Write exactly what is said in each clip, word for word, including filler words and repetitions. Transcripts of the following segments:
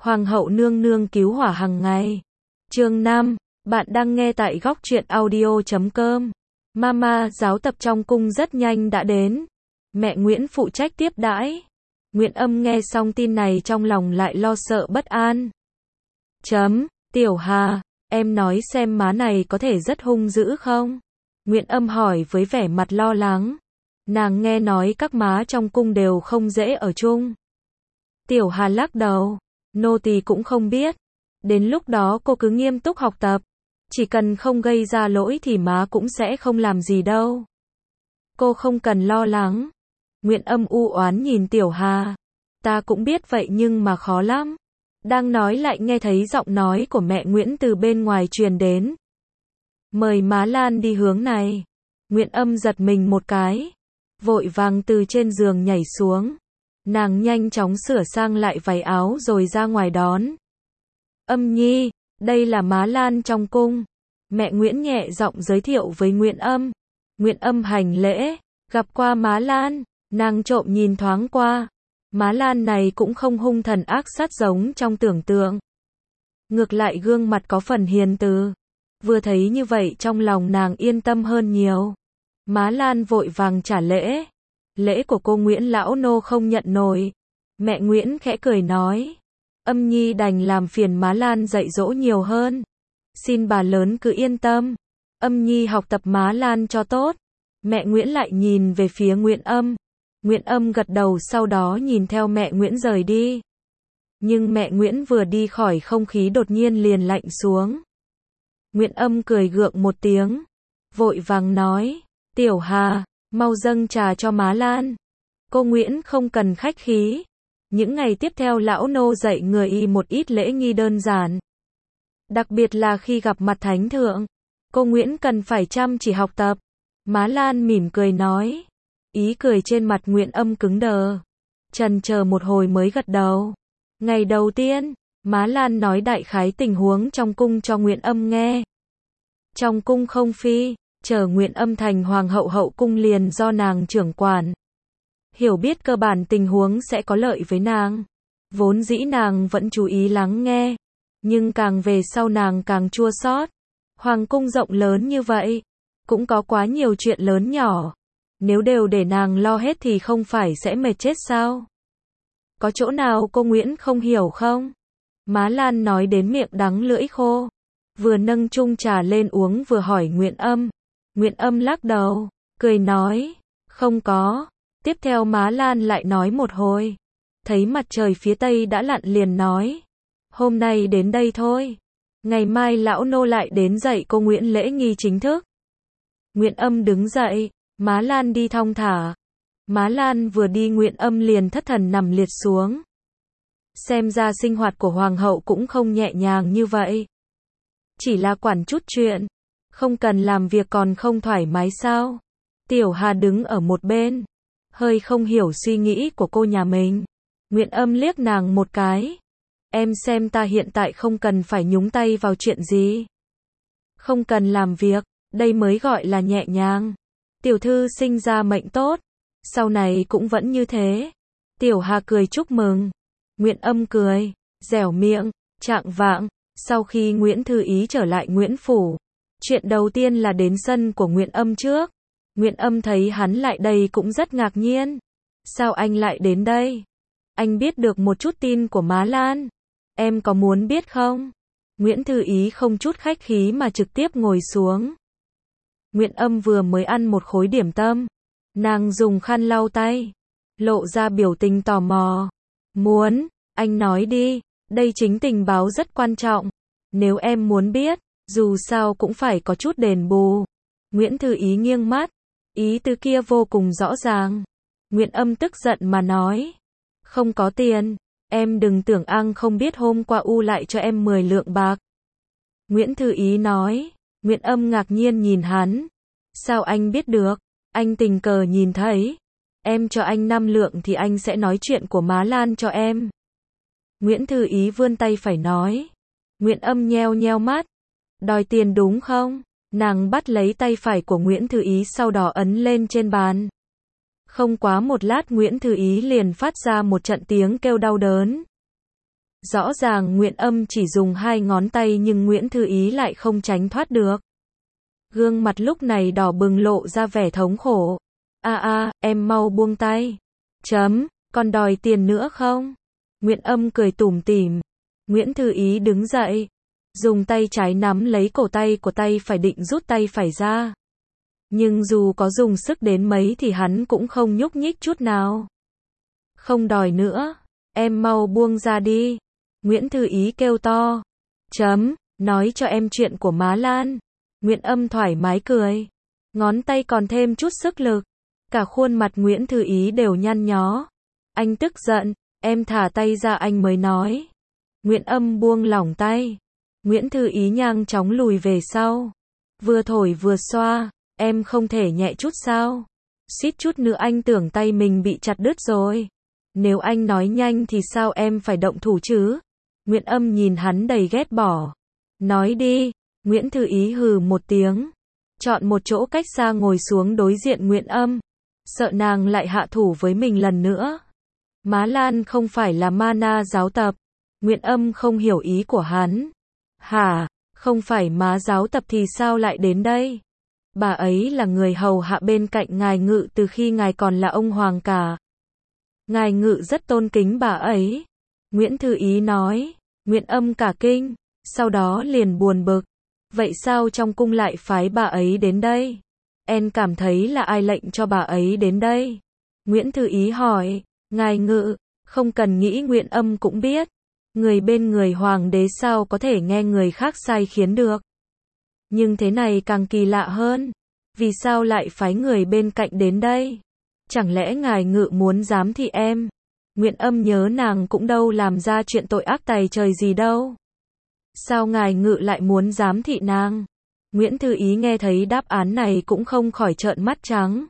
Hoàng hậu nương nương cứu hỏa hàng ngày. Chương năm, bạn đang nghe tại góc truyện audio chấm com. Mama, giáo tập trong cung rất nhanh đã đến. Mẹ Nguyễn phụ trách tiếp đãi. Nguyễn Âm nghe xong tin này trong lòng lại lo sợ bất an. Chấm, Tiểu Hà, em nói xem má này có thể rất hung dữ không? Nguyễn Âm hỏi với vẻ mặt lo lắng. Nàng nghe nói các má trong cung đều không dễ ở chung. Tiểu Hà lắc đầu. Nô tỳ cũng không biết. Đến lúc đó cô cứ nghiêm túc học tập. Chỉ cần không gây ra lỗi thì má cũng sẽ không làm gì đâu. Cô không cần lo lắng. Nguyễn Âm u oán nhìn Tiểu Hà. Ta cũng biết vậy nhưng mà khó lắm. Đang nói lại nghe thấy giọng nói của mẹ Nguyễn từ bên ngoài truyền đến. Mời má Lan đi hướng này. Nguyễn Âm giật mình một cái. Vội vàng từ trên giường nhảy xuống. Nàng nhanh chóng sửa sang lại váy áo rồi ra ngoài đón. Âm nhi, đây là má Lan trong cung. Mẹ Nguyễn nhẹ giọng giới thiệu với Nguyễn Âm. Nguyễn Âm hành lễ, gặp qua má Lan, nàng trộm nhìn thoáng qua. Má Lan này cũng không hung thần ác sát giống trong tưởng tượng. Ngược lại gương mặt có phần hiền từ. Vừa thấy như vậy trong lòng nàng yên tâm hơn nhiều. Má Lan vội vàng trả lễ. Lễ của cô Nguyễn lão nô không nhận nổi. Mẹ Nguyễn khẽ cười nói. Âm nhi đành làm phiền má Lan dạy dỗ nhiều hơn. Xin bà lớn cứ yên tâm. Âm nhi học tập má Lan cho tốt. Mẹ Nguyễn lại nhìn về phía Nguyễn Âm. Nguyễn Âm gật đầu sau đó nhìn theo mẹ Nguyễn rời đi. Nhưng mẹ Nguyễn vừa đi khỏi không khí đột nhiên liền lạnh xuống. Nguyễn Âm cười gượng một tiếng. Vội vàng nói. Tiểu Hà, mau dâng trà cho má Lan. Cô Nguyễn không cần khách khí. Những ngày tiếp theo lão nô dạy người y một ít lễ nghi đơn giản. Đặc biệt là khi gặp mặt thánh thượng. Cô Nguyễn cần phải chăm chỉ học tập. Má Lan mỉm cười nói. Ý cười trên mặt Nguyễn Âm cứng đờ. Chần chờ một hồi mới gật đầu. Ngày đầu tiên, má Lan nói đại khái tình huống trong cung cho Nguyễn Âm nghe. Trong cung không phi, chờ Nguyễn Âm thành hoàng hậu hậu cung liền do nàng trưởng quản. Hiểu biết cơ bản tình huống sẽ có lợi với nàng. Vốn dĩ nàng vẫn chú ý lắng nghe. Nhưng càng về sau nàng càng chua xót. Hoàng cung rộng lớn như vậy. Cũng có quá nhiều chuyện lớn nhỏ. Nếu đều để nàng lo hết thì không phải sẽ mệt chết sao? Có chỗ nào cô Nguyễn không hiểu không? Má Lan nói đến miệng đắng lưỡi khô. Vừa nâng chung trà lên uống vừa hỏi Nguyễn Âm. Nguyễn Âm lắc đầu, cười nói. Không có. Tiếp theo má Lan lại nói một hồi. Thấy mặt trời phía tây đã lặn liền nói. Hôm nay đến đây thôi. Ngày mai lão nô lại đến dạy cô Nguyễn lễ nghi chính thức. Nguyễn Âm đứng dậy. Má Lan đi thong thả. Má Lan vừa đi Nguyễn Âm liền thất thần nằm liệt xuống. Xem ra sinh hoạt của hoàng hậu cũng không nhẹ nhàng như vậy. Chỉ là quản chút chuyện. Không cần làm việc còn không thoải mái sao? Tiểu Hà đứng ở một bên. Hơi không hiểu suy nghĩ của cô nhà mình. Nguyễn Âm liếc nàng một cái. Em xem ta hiện tại không cần phải nhúng tay vào chuyện gì. Không cần làm việc, đây mới gọi là nhẹ nhàng. Tiểu thư sinh ra mệnh tốt. Sau này cũng vẫn như thế. Tiểu Hà cười chúc mừng. Nguyễn Âm cười, dẻo miệng, trạng vạng. Sau khi Nguyễn Thư Ý trở lại Nguyễn Phủ. Chuyện đầu tiên là đến sân của Nguyễn Âm trước. Nguyễn Âm thấy hắn lại đây cũng rất ngạc nhiên. Sao anh lại đến đây? Anh biết được một chút tin của má Lan. Em có muốn biết không? Nguyễn Thư Ý không chút khách khí mà trực tiếp ngồi xuống. Nguyễn Âm vừa mới ăn một khối điểm tâm. Nàng dùng khăn lau tay. Lộ ra biểu tình tò mò. Muốn, anh nói đi. Đây chính tình báo rất quan trọng. Nếu em muốn biết, dù sao cũng phải có chút đền bù. Nguyễn Thư Ý nghiêng mắt. Ý tứ kia vô cùng rõ ràng. Nguyễn Âm tức giận mà nói. Không có tiền. Em đừng tưởng Ang không biết hôm qua U lại cho em mười lượng bạc. Nguyễn Thư Ý nói. Nguyễn Âm ngạc nhiên nhìn hắn. Sao anh biết được? Anh tình cờ nhìn thấy. Em cho anh năm lượng thì anh sẽ nói chuyện của má Lan cho em. Nguyễn Thư Ý vươn tay phải nói. Nguyễn Âm nheo nheo mắt. Đòi tiền đúng không? Nàng bắt lấy tay phải của Nguyễn Thư Ý sau đó ấn lên trên bàn. Không quá một lát Nguyễn Thư Ý liền phát ra một trận tiếng kêu đau đớn. Rõ ràng Nguyễn Âm chỉ dùng hai ngón tay nhưng Nguyễn Thư Ý lại không tránh thoát được. Gương mặt lúc này đỏ bừng lộ ra vẻ thống khổ. A a, em mau buông tay. Chấm, còn đòi tiền nữa không? Nguyễn Âm cười tủm tỉm. Nguyễn Thư Ý đứng dậy, dùng tay trái nắm lấy cổ tay của tay phải định rút tay phải ra. Nhưng dù có dùng sức đến mấy thì hắn cũng không nhúc nhích chút nào. Không đòi nữa, em mau buông ra đi. Nguyễn Thư Ý kêu to. Chấm, nói cho em chuyện của má Lan. Nguyễn Âm thoải mái cười. Ngón tay còn thêm chút sức lực. Cả khuôn mặt Nguyễn Thư Ý đều nhăn nhó. Anh tức giận, em thả tay ra anh mới nói. Nguyễn Âm buông lỏng tay. Nguyễn Thư Ý nhanh chóng lùi về sau. Vừa thổi vừa xoa, em không thể nhẹ chút sao? Suýt chút nữa anh tưởng tay mình bị chặt đứt rồi. Nếu anh nói nhanh thì sao em phải động thủ chứ? Nguyễn Âm nhìn hắn đầy ghét bỏ. Nói đi. Nguyễn Thư Ý hừ một tiếng. Chọn một chỗ cách xa ngồi xuống đối diện Nguyễn Âm. Sợ nàng lại hạ thủ với mình lần nữa. Má Lan không phải là ma na giáo tập. Nguyễn Âm không hiểu ý của hắn. Hả, không phải má giáo tập thì sao lại đến đây? Bà ấy là người hầu hạ bên cạnh ngài Ngự từ khi ngài còn là ông hoàng cả. Ngài Ngự rất tôn kính bà ấy. Nguyễn Thư Ý nói. Nguyễn Âm cả kinh, sau đó liền buồn bực. Vậy sao trong cung lại phái bà ấy đến đây? Em cảm thấy là ai lệnh cho bà ấy đến đây? Nguyễn Thư Ý hỏi. Ngài Ngự, không cần nghĩ Nguyễn Âm cũng biết. Người bên người hoàng đế sao có thể nghe người khác sai khiến được. Nhưng thế này càng kỳ lạ hơn. Vì sao lại phái người bên cạnh đến đây? Chẳng lẽ ngài Ngự muốn giám thị em? Nguyễn Âm nhớ nàng cũng đâu làm ra chuyện tội ác tày trời gì đâu. Sao ngài Ngự lại muốn giám thị nàng? Nguyễn Thư Ý nghe thấy đáp án này cũng không khỏi trợn mắt trắng.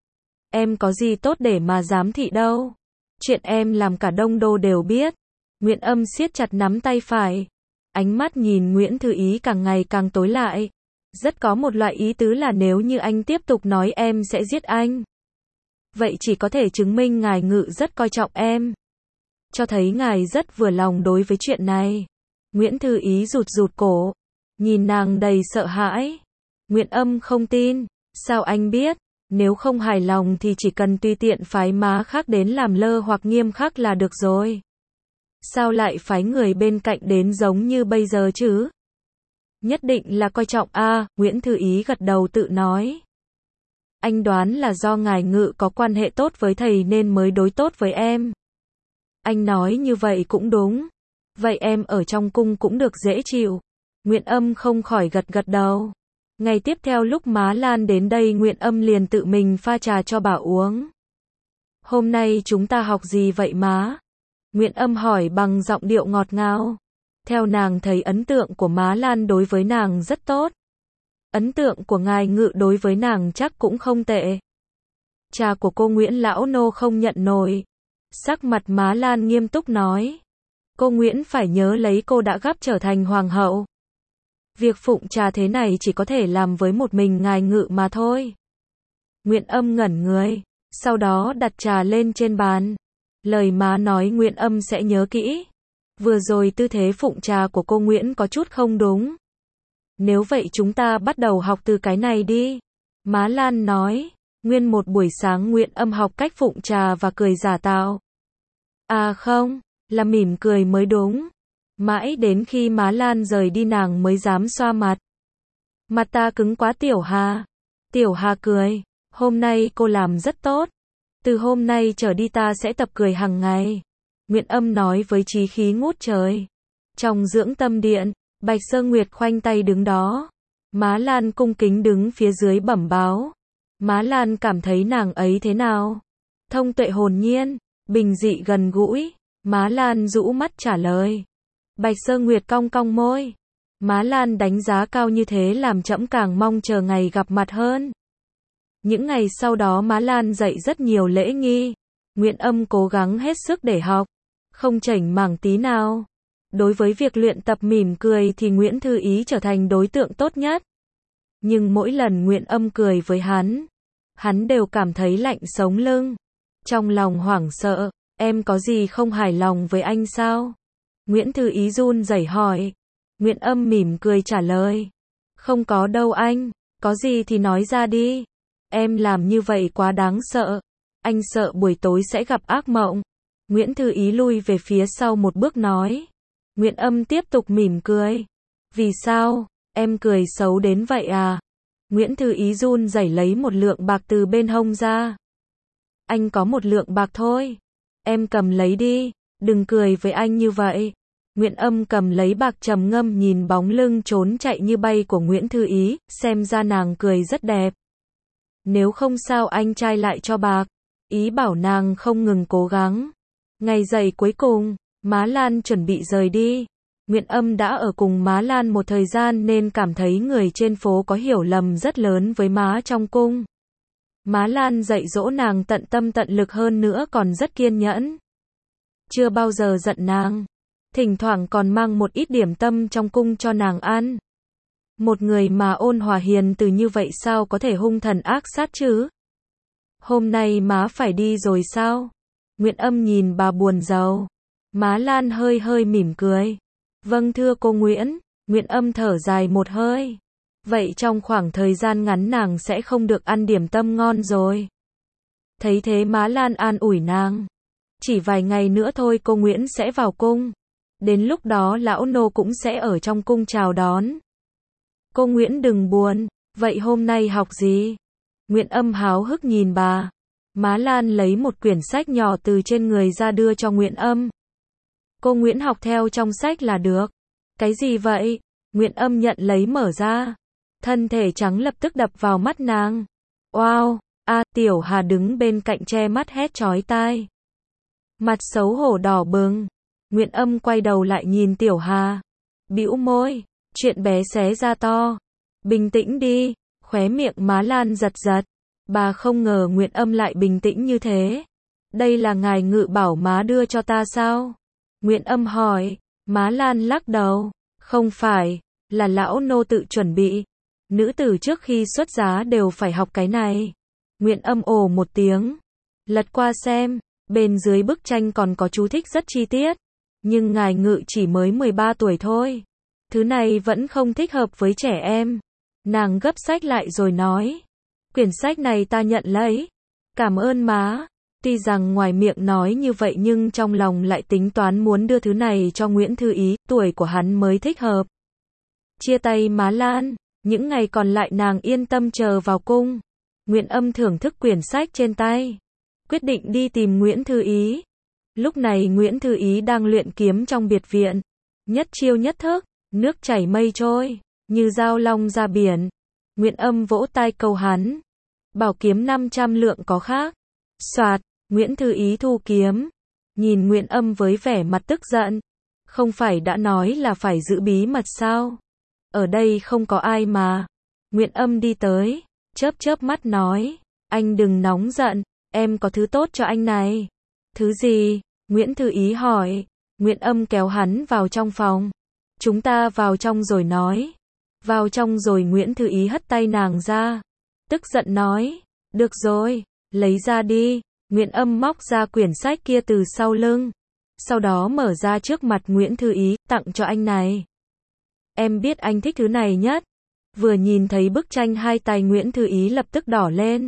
Em có gì tốt để mà giám thị đâu. Chuyện em làm cả Đông Đô đều biết. Nguyễn Âm siết chặt nắm tay phải. Ánh mắt nhìn Nguyễn Thư Ý càng ngày càng tối lại. Rất có một loại ý tứ là nếu như anh tiếp tục nói em sẽ giết anh. Vậy chỉ có thể chứng minh ngài Ngự rất coi trọng em. Cho thấy ngài rất vừa lòng đối với chuyện này. Nguyễn Thư Ý rụt rụt cổ. Nhìn nàng đầy sợ hãi. Nguyễn Âm không tin. Sao anh biết? Nếu không hài lòng thì chỉ cần tùy tiện phái má khác đến làm lơ hoặc nghiêm khắc là được rồi. Sao lại phái người bên cạnh đến giống như bây giờ chứ? Nhất định là coi trọng a, à, Nguyễn Thư Ý gật đầu tự nói. Anh đoán là do ngài Ngự có quan hệ tốt với thầy nên mới đối tốt với em. Anh nói như vậy cũng đúng. Vậy em ở trong cung cũng được dễ chịu. Nguyễn Âm không khỏi gật gật đầu. Ngày tiếp theo lúc má Lan đến đây Nguyễn Âm liền tự mình pha trà cho bà uống. Hôm nay chúng ta học gì vậy má? Nguyễn Âm hỏi bằng giọng điệu ngọt ngào. Theo nàng thấy ấn tượng của má Lan đối với nàng rất tốt. Ấn tượng của ngài Ngự đối với nàng chắc cũng không tệ. Trà của cô Nguyễn lão nô không nhận nổi. Sắc mặt má Lan nghiêm túc nói. Cô Nguyễn phải nhớ lấy cô đã gắp trở thành hoàng hậu. Việc phụng trà thế này chỉ có thể làm với một mình ngài Ngự mà thôi. Nguyễn Âm ngẩn người, sau đó đặt trà lên trên bàn. Lời má nói Nguyễn Âm sẽ nhớ kỹ. Vừa rồi tư thế phụng trà của cô Nguyễn có chút không đúng. Nếu vậy chúng ta bắt đầu học từ cái này đi. Má Lan nói. Nguyên một buổi sáng Nguyễn Âm học cách phụng trà và cười giả tạo. À không, là mỉm cười mới đúng. Mãi đến khi má Lan rời đi nàng mới dám xoa mặt. Mặt ta cứng quá Tiểu Hà. Tiểu Hà cười. Hôm nay cô làm rất tốt. Từ hôm nay trở đi ta sẽ tập cười hàng ngày. Nguyễn Âm nói với chí khí ngút trời. Trong dưỡng tâm điện, Bạch Sơ Nguyệt khoanh tay đứng đó. Má Lan cung kính đứng phía dưới bẩm báo. Má Lan cảm thấy nàng ấy thế nào? Thông tuệ hồn nhiên, bình dị gần gũi. Má Lan rũ mắt trả lời. Bạch Sơ Nguyệt cong cong môi. Má Lan đánh giá cao như thế làm trẫm càng mong chờ ngày gặp mặt hơn. Những ngày sau đó má Lan dạy rất nhiều lễ nghi. Nguyễn Âm cố gắng hết sức để học. Không chểnh mảng tí nào. Đối với việc luyện tập mỉm cười thì Nguyễn Thư Ý trở thành đối tượng tốt nhất. Nhưng mỗi lần Nguyễn Âm cười với hắn, hắn đều cảm thấy lạnh sống lưng. Trong lòng hoảng sợ, em có gì không hài lòng với anh sao? Nguyễn Thư Ý run rẩy hỏi. Nguyễn Âm mỉm cười trả lời. Không có đâu anh, có gì thì nói ra đi. Em làm như vậy quá đáng sợ. Anh sợ buổi tối sẽ gặp ác mộng. Nguyễn Thư Ý lui về phía sau một bước nói. Nguyễn Âm tiếp tục mỉm cười. Vì sao, em cười xấu đến vậy à? Nguyễn Thư Ý run rẩy lấy một lượng bạc từ bên hông ra. Anh có một lượng bạc thôi. Em cầm lấy đi, đừng cười với anh như vậy. Nguyễn Âm cầm lấy bạc trầm ngâm nhìn bóng lưng trốn chạy như bay của Nguyễn Thư Ý, xem ra nàng cười rất đẹp. Nếu không sao anh trai lại cho bạc. Ý bảo nàng không ngừng cố gắng. Ngày dậy cuối cùng, Má Lan chuẩn bị rời đi. Nguyễn Âm đã ở cùng Má Lan một thời gian nên cảm thấy người trên phố có hiểu lầm rất lớn với má trong cung. Má Lan dạy dỗ nàng tận tâm tận lực hơn nữa còn rất kiên nhẫn. Chưa bao giờ giận nàng. Thỉnh thoảng còn mang một ít điểm tâm trong cung cho nàng ăn. Một người mà ôn hòa hiền từ như vậy sao có thể hung thần ác sát chứ? Hôm nay má phải đi rồi sao? Nguyễn Âm nhìn bà buồn rầu. Má Lan hơi hơi mỉm cười. Vâng thưa cô Nguyễn. Nguyễn Âm thở dài một hơi. Vậy trong khoảng thời gian ngắn nàng sẽ không được ăn điểm tâm ngon rồi. Thấy thế Má Lan an ủi nàng. Chỉ vài ngày nữa thôi cô Nguyễn sẽ vào cung. Đến lúc đó lão nô cũng sẽ ở trong cung chào đón. Cô Nguyễn đừng buồn. Vậy hôm nay học gì? Nguyễn Âm háo hức nhìn bà. Má Lan lấy một quyển sách nhỏ từ trên người ra đưa cho Nguyễn Âm. Cô Nguyễn học theo trong sách là được. Cái gì vậy? Nguyễn Âm nhận lấy mở ra. Thân thể trắng lập tức đập vào mắt nàng. Wow! A, Tiểu Hà đứng bên cạnh che mắt hét chói tai. Mặt xấu hổ đỏ bừng. Nguyễn Âm quay đầu lại nhìn Tiểu Hà. Bĩu môi. Chuyện bé xé ra to. Bình tĩnh đi. Khóe miệng Má Lan giật giật. Bà không ngờ Nguyễn Âm lại bình tĩnh như thế. Đây là ngài ngự bảo má đưa cho ta sao? Nguyễn Âm hỏi. Má Lan lắc đầu. Không phải. Là lão nô tự chuẩn bị. Nữ tử trước khi xuất giá đều phải học cái này. Nguyễn Âm ồ một tiếng. Lật qua xem. Bên dưới bức tranh còn có chú thích rất chi tiết. Nhưng ngài ngự chỉ mới mười ba tuổi thôi. Thứ này vẫn không thích hợp với trẻ em. Nàng gấp sách lại rồi nói. Quyển sách này ta nhận lấy. Cảm ơn má. Tuy rằng ngoài miệng nói như vậy nhưng trong lòng lại tính toán muốn đưa thứ này cho Nguyễn Thư Ý, tuổi của hắn mới thích hợp. Chia tay Má Lan, những ngày còn lại nàng yên tâm chờ vào cung. Nguyễn Âm thưởng thức quyển sách trên tay. Quyết định đi tìm Nguyễn Thư Ý. Lúc này Nguyễn Thư Ý đang luyện kiếm trong biệt viện. Nhất chiêu nhất thức, nước chảy mây trôi, như dao long ra biển. Nguyễn Âm vỗ tay câu hắn. Bảo kiếm năm trăm lượng có khác. Soạt, Nguyễn Thư Ý thu kiếm. Nhìn Nguyễn Âm với vẻ mặt tức giận. Không phải đã nói là phải giữ bí mật sao? Ở đây không có ai mà. Nguyễn Âm đi tới, chớp chớp mắt nói. Anh đừng nóng giận, em có thứ tốt cho anh này. Thứ gì? Nguyễn Thư Ý hỏi. Nguyễn Âm kéo hắn vào trong phòng. Chúng ta vào trong rồi nói. Vào trong rồi Nguyễn Thư Ý hất tay nàng ra. Tức giận nói. Được rồi, lấy ra đi. Nguyễn Âm móc ra quyển sách kia từ sau lưng. Sau đó mở ra trước mặt Nguyễn Thư Ý, tặng cho anh này. Em biết anh thích thứ này nhất. Vừa nhìn thấy bức tranh hai tay Nguyễn Thư Ý lập tức đỏ lên.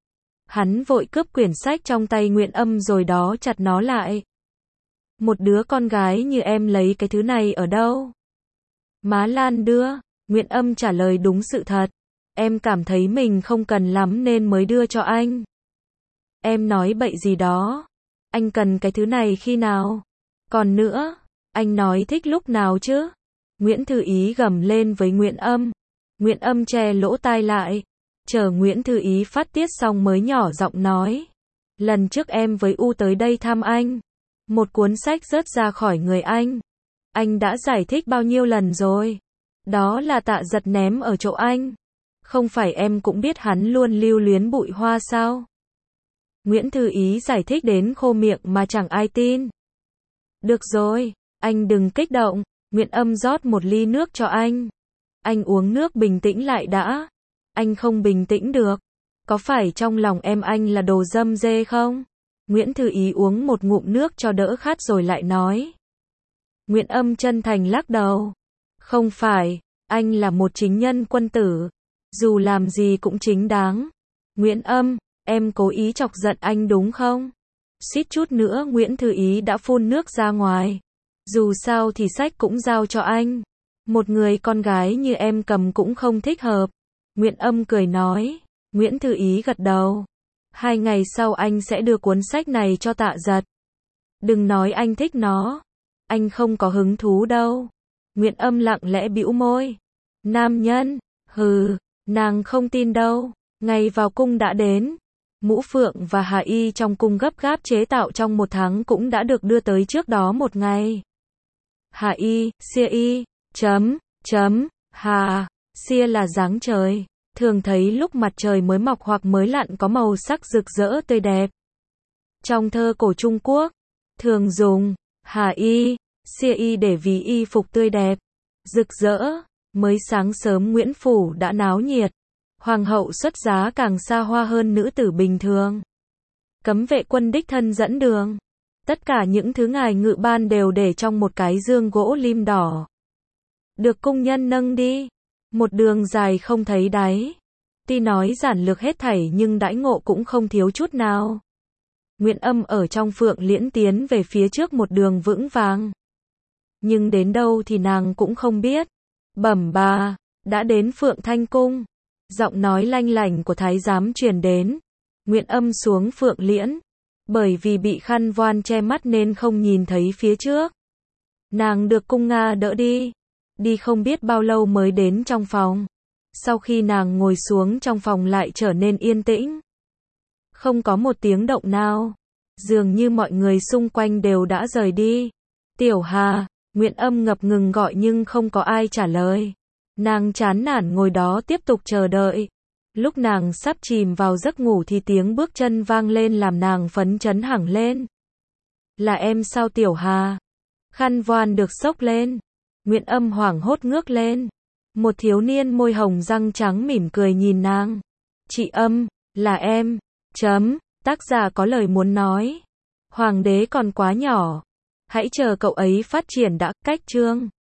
Hắn vội cướp quyển sách trong tay Nguyễn Âm rồi đó chặt nó lại. Một đứa con gái như em lấy cái thứ này ở đâu? Má Lan đưa. Nguyễn Âm trả lời đúng sự thật. Em cảm thấy mình không cần lắm nên mới đưa cho anh. Em nói bậy gì đó. Anh cần cái thứ này khi nào? Còn nữa, anh nói thích lúc nào chứ? Nguyễn Thư Ý gầm lên với Nguyễn Âm. Nguyễn Âm che lỗ tai lại. Chờ Nguyễn Thư Ý phát tiết xong mới nhỏ giọng nói. Lần trước em với U tới đây thăm anh. Một cuốn sách rớt ra khỏi người anh. Anh đã giải thích bao nhiêu lần rồi. Đó là Tạ Giật ném ở chỗ anh. Không phải em cũng biết hắn luôn lưu luyến bụi hoa sao? Nguyễn Thư Ý giải thích đến khô miệng mà chẳng ai tin. Được rồi, anh đừng kích động. Nguyễn Âm rót một ly nước cho anh. Anh uống nước bình tĩnh lại đã. Anh không bình tĩnh được. Có phải trong lòng em anh là đồ dâm dê không? Nguyễn Thư Ý uống một ngụm nước cho đỡ khát rồi lại nói. Nguyễn Âm chân thành lắc đầu. Không phải, anh là một chính nhân quân tử. Dù làm gì cũng chính đáng. Nguyễn Âm, em cố ý chọc giận anh đúng không? Suýt chút nữa Nguyễn Thư Ý đã phun nước ra ngoài. Dù sao thì sách cũng giao cho anh. Một người con gái như em cầm cũng không thích hợp. Nguyễn Âm cười nói. Nguyễn Thư Ý gật đầu. Hai ngày sau anh sẽ đưa cuốn sách này cho Tạ Giật. Đừng nói anh thích nó. Anh không có hứng thú đâu. Nguyễn Âm lặng lẽ bĩu môi. Nam nhân, hừ, nàng không tin đâu. Ngày vào cung đã đến. Mũ phượng và hà y trong cung gấp gáp chế tạo trong một tháng cũng đã được đưa tới trước đó một ngày. Hà y, xia y, chấm, chấm, hà, xia là dáng trời. Thường thấy lúc mặt trời mới mọc hoặc mới lặn có màu sắc rực rỡ tươi đẹp. Trong thơ cổ Trung Quốc, thường dùng hà y, xia y để ví y phục tươi đẹp, rực rỡ. Mới sáng sớm Nguyễn Phủ đã náo nhiệt. Hoàng hậu xuất giá càng xa hoa hơn nữ tử bình thường. Cấm vệ quân đích thân dẫn đường. Tất cả những thứ ngài ngự ban đều để trong một cái dương gỗ lim đỏ. Được cung nhân nâng đi. Một đường dài không thấy đáy. Tuy nói giản lược hết thảy nhưng đãi ngộ cũng không thiếu chút nào. Nguyễn Âm ở trong Phượng Liễn tiến về phía trước một đường vững vàng. Nhưng đến đâu thì nàng cũng không biết. Bẩm bà, đã đến Phượng Thanh Cung. Giọng nói lanh lảnh của thái giám truyền đến. Nguyễn Âm xuống Phượng Liễn. Bởi vì bị khăn voan che mắt nên không nhìn thấy phía trước. Nàng được cung Nga đỡ đi. Đi không biết bao lâu mới đến trong phòng. Sau khi nàng ngồi xuống trong phòng lại trở nên yên tĩnh. Không có một tiếng động nào. Dường như mọi người xung quanh đều đã rời đi. Tiểu Hà, Nguyễn Âm ngập ngừng gọi nhưng không có ai trả lời. Nàng chán nản ngồi đó tiếp tục chờ đợi. Lúc nàng sắp chìm vào giấc ngủ thì tiếng bước chân vang lên làm nàng phấn chấn hẳn lên. Là em sao Tiểu Hà? Khăn voan được xốc lên. Nguyễn Âm hoảng hốt ngước lên. Một thiếu niên môi hồng răng trắng mỉm cười nhìn nàng. Chị Âm, là em. Chấm, tác giả có lời muốn nói. Hoàng đế còn quá nhỏ. Hãy chờ cậu ấy phát triển đã. Cách chương